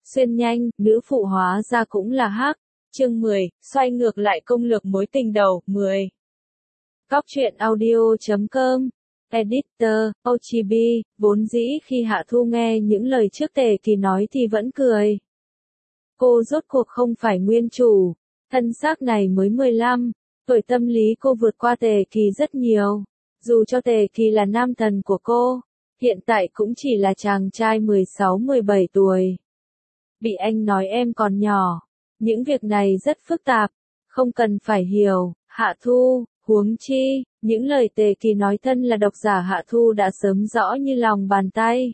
xuyên nhanh, nữ phụ hóa ra cũng là hắc. Chương 10, xoay ngược lại công lược mối tình đầu, 10. Cóc truyện audio.com, Editor, Ochibi, vốn dĩ khi Hạ Thu nghe những lời trước Tề Kỳ nói thì vẫn cười. Cô rốt cuộc không phải nguyên chủ, thân xác này mới 15, tuổi tâm lý cô vượt qua Tề Kỳ rất nhiều. Dù cho Tề Kỳ là nam thần của cô, hiện tại cũng chỉ là chàng trai 16-17 tuổi. Bị anh nói em còn nhỏ, những việc này rất phức tạp, không cần phải hiểu, Hạ Thu, huống chi, những lời Tề Kỳ nói thân là độc giả Hạ Thu đã sớm rõ như lòng bàn tay.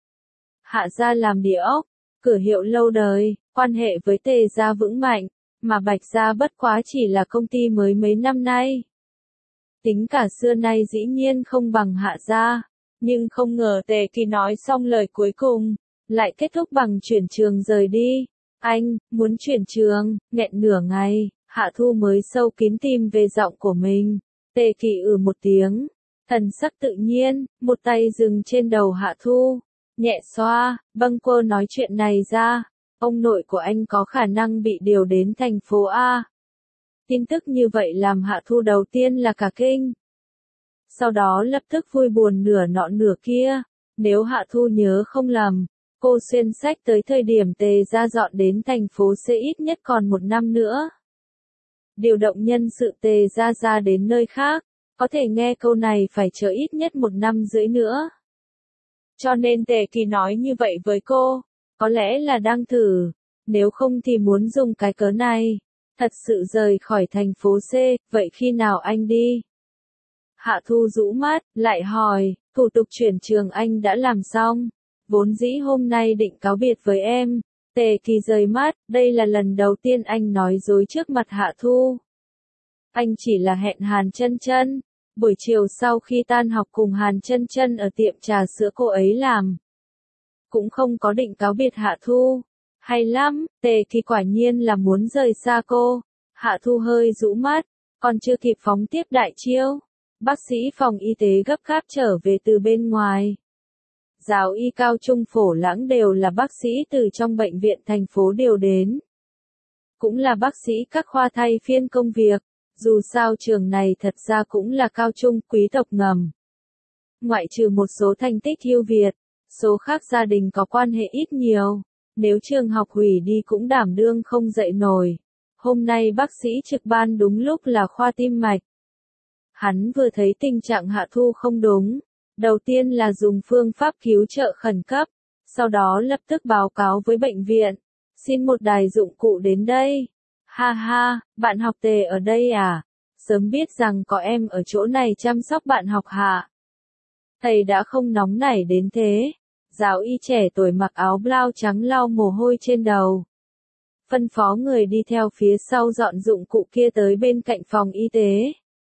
Hạ gia làm địa ốc, cửa hiệu lâu đời, quan hệ với Tề gia vững mạnh, mà Bạch gia bất quá chỉ là công ty mới mấy năm nay. Tính cả xưa nay dĩ nhiên không bằng Hạ gia, nhưng không ngờ Tề Kỳ nói xong lời cuối cùng, lại kết thúc bằng chuyển trường rời đi. Anh, muốn chuyển trường, nghẹn nửa ngày, Hạ Thu mới sâu kín tìm về giọng của mình. Tề Kỳ một tiếng, thần sắc tự nhiên, một tay dừng trên đầu Hạ Thu, nhẹ xoa, bâng quơ nói chuyện này ra, ông nội của anh có khả năng bị điều đến thành phố A. Tin tức như vậy làm Hạ Thu đầu tiên là cả kinh. Sau đó lập tức vui buồn nửa nọ nửa kia, nếu Hạ Thu nhớ không lầm, cô xuyên sách tới thời điểm Tề gia dọn đến thành phố C ít nhất còn 1 năm nữa. Điều động nhân sự Tề gia ra đến nơi khác, có thể nghe câu này phải chờ ít nhất 1 năm rưỡi nữa. Cho nên Tề Kỳ nói như vậy với cô, có lẽ là đang thử, nếu không thì muốn dùng cái cớ này, thật sự rời khỏi thành phố C, vậy khi nào anh đi? Hạ Thu rũ mắt, lại hỏi, thủ tục chuyển trường anh đã làm xong, vốn dĩ hôm nay định cáo biệt với em. Tề Kỳ rời mắt, đây là lần đầu tiên anh nói dối trước mặt Hạ Thu. Anh chỉ là hẹn Hàn Chân Chân, buổi chiều sau khi tan học cùng Hàn Chân Chân ở tiệm trà sữa cô ấy làm. Cũng không có định cáo biệt Hạ Thu. Hay lắm, Tề Kỳ quả nhiên là muốn rời xa cô. Hạ Thu hơi rũ mắt, còn chưa kịp phóng tiếp đại chiêu. Bác sĩ phòng y tế gấp gáp trở về từ bên ngoài. Giáo y cao trung Phổ Lãng đều là bác sĩ từ trong bệnh viện thành phố điều đến. Cũng là bác sĩ các khoa thay phiên công việc, dù sao trường này thật ra cũng là cao trung quý tộc ngầm. Ngoại trừ một số thành tích ưu việt, số khác gia đình có quan hệ ít nhiều, nếu trường học hủy đi cũng đảm đương không dậy nổi. Hôm nay bác sĩ trực ban đúng lúc là khoa tim mạch. Hắn vừa thấy tình trạng Hạ Thu không đúng. Đầu tiên là dùng phương pháp cứu trợ khẩn cấp, sau đó lập tức báo cáo với bệnh viện, xin một đài dụng cụ đến đây. Ha ha, bạn học Tề ở đây à? Sớm biết rằng có em ở chỗ này chăm sóc bạn học Hạ. Thầy đã không nóng nảy đến thế. Giáo y trẻ tuổi mặc áo blau trắng lau mồ hôi trên đầu. Phân phó người đi theo phía sau dọn dụng cụ kia tới bên cạnh phòng y tế.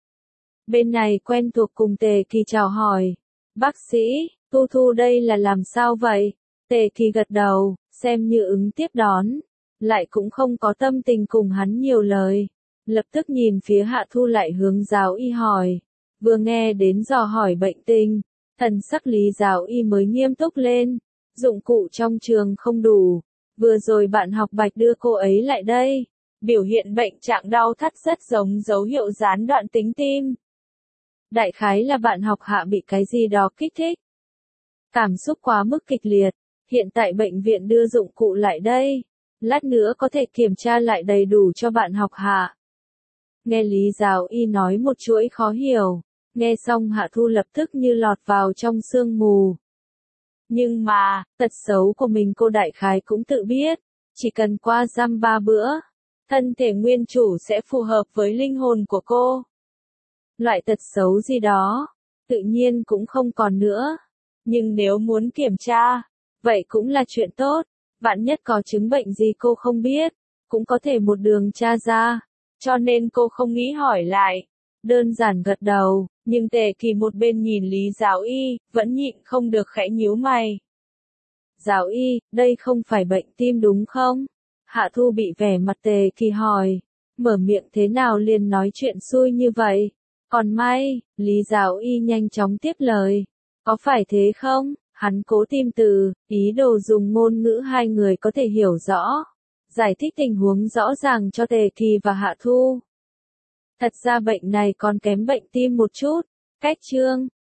Bên này quen thuộc cùng Tề Kỳ chào hỏi. Bác sĩ, Thu đây là làm sao vậy? Tề Kỳ gật đầu, xem như ứng tiếp đón. Lại cũng không có tâm tình cùng hắn nhiều lời. Lập tức nhìn phía Hạ Thu lại hướng giáo y hỏi. Vừa nghe đến dò hỏi bệnh tình, thần sắc Lý giáo y mới nghiêm túc lên. Dụng cụ trong trường không đủ. Vừa rồi bạn học Bạch đưa cô ấy lại đây. Biểu hiện bệnh trạng đau thắt rất giống dấu hiệu gián đoạn tính tim. Đại khái là bạn học Hạ bị cái gì đó kích thích. Cảm xúc quá mức kịch liệt, hiện tại bệnh viện đưa dụng cụ lại đây. Lát nữa có thể kiểm tra lại đầy đủ cho bạn học Hạ. Nghe Lý giáo y nói một chuỗi khó hiểu, nghe xong Hạ Thu lập tức như lọt vào trong sương mù. Nhưng mà, tật xấu của mình cô đại khái cũng tự biết, chỉ cần qua dăm 3 bữa, thân thể nguyên chủ sẽ phù hợp với linh hồn của cô. Loại tật xấu gì đó, tự nhiên cũng không còn nữa. Nhưng nếu muốn kiểm tra, vậy cũng là chuyện tốt. Vạn nhất có chứng bệnh gì cô không biết, cũng có thể một đường tra ra. Cho nên cô không nghĩ hỏi lại. Đơn giản gật đầu, nhưng Tề Kỳ một bên nhìn Lý giáo y, vẫn nhịn không được khẽ nhíu mày. Giáo y, đây không phải bệnh tim đúng không? Hạ Thu bị vẻ mặt Tề Kỳ hỏi. Mở miệng thế nào liền nói chuyện xui như vậy? Còn may, Lý giáo y nhanh chóng tiếp lời. Có phải thế không? Hắn cố tìm từ, ý đồ dùng ngôn ngữ hai người có thể hiểu rõ, giải thích tình huống rõ ràng cho Tề Kỳ và Hạ Thu. Thật ra bệnh này còn kém bệnh tim một chút, cách chương.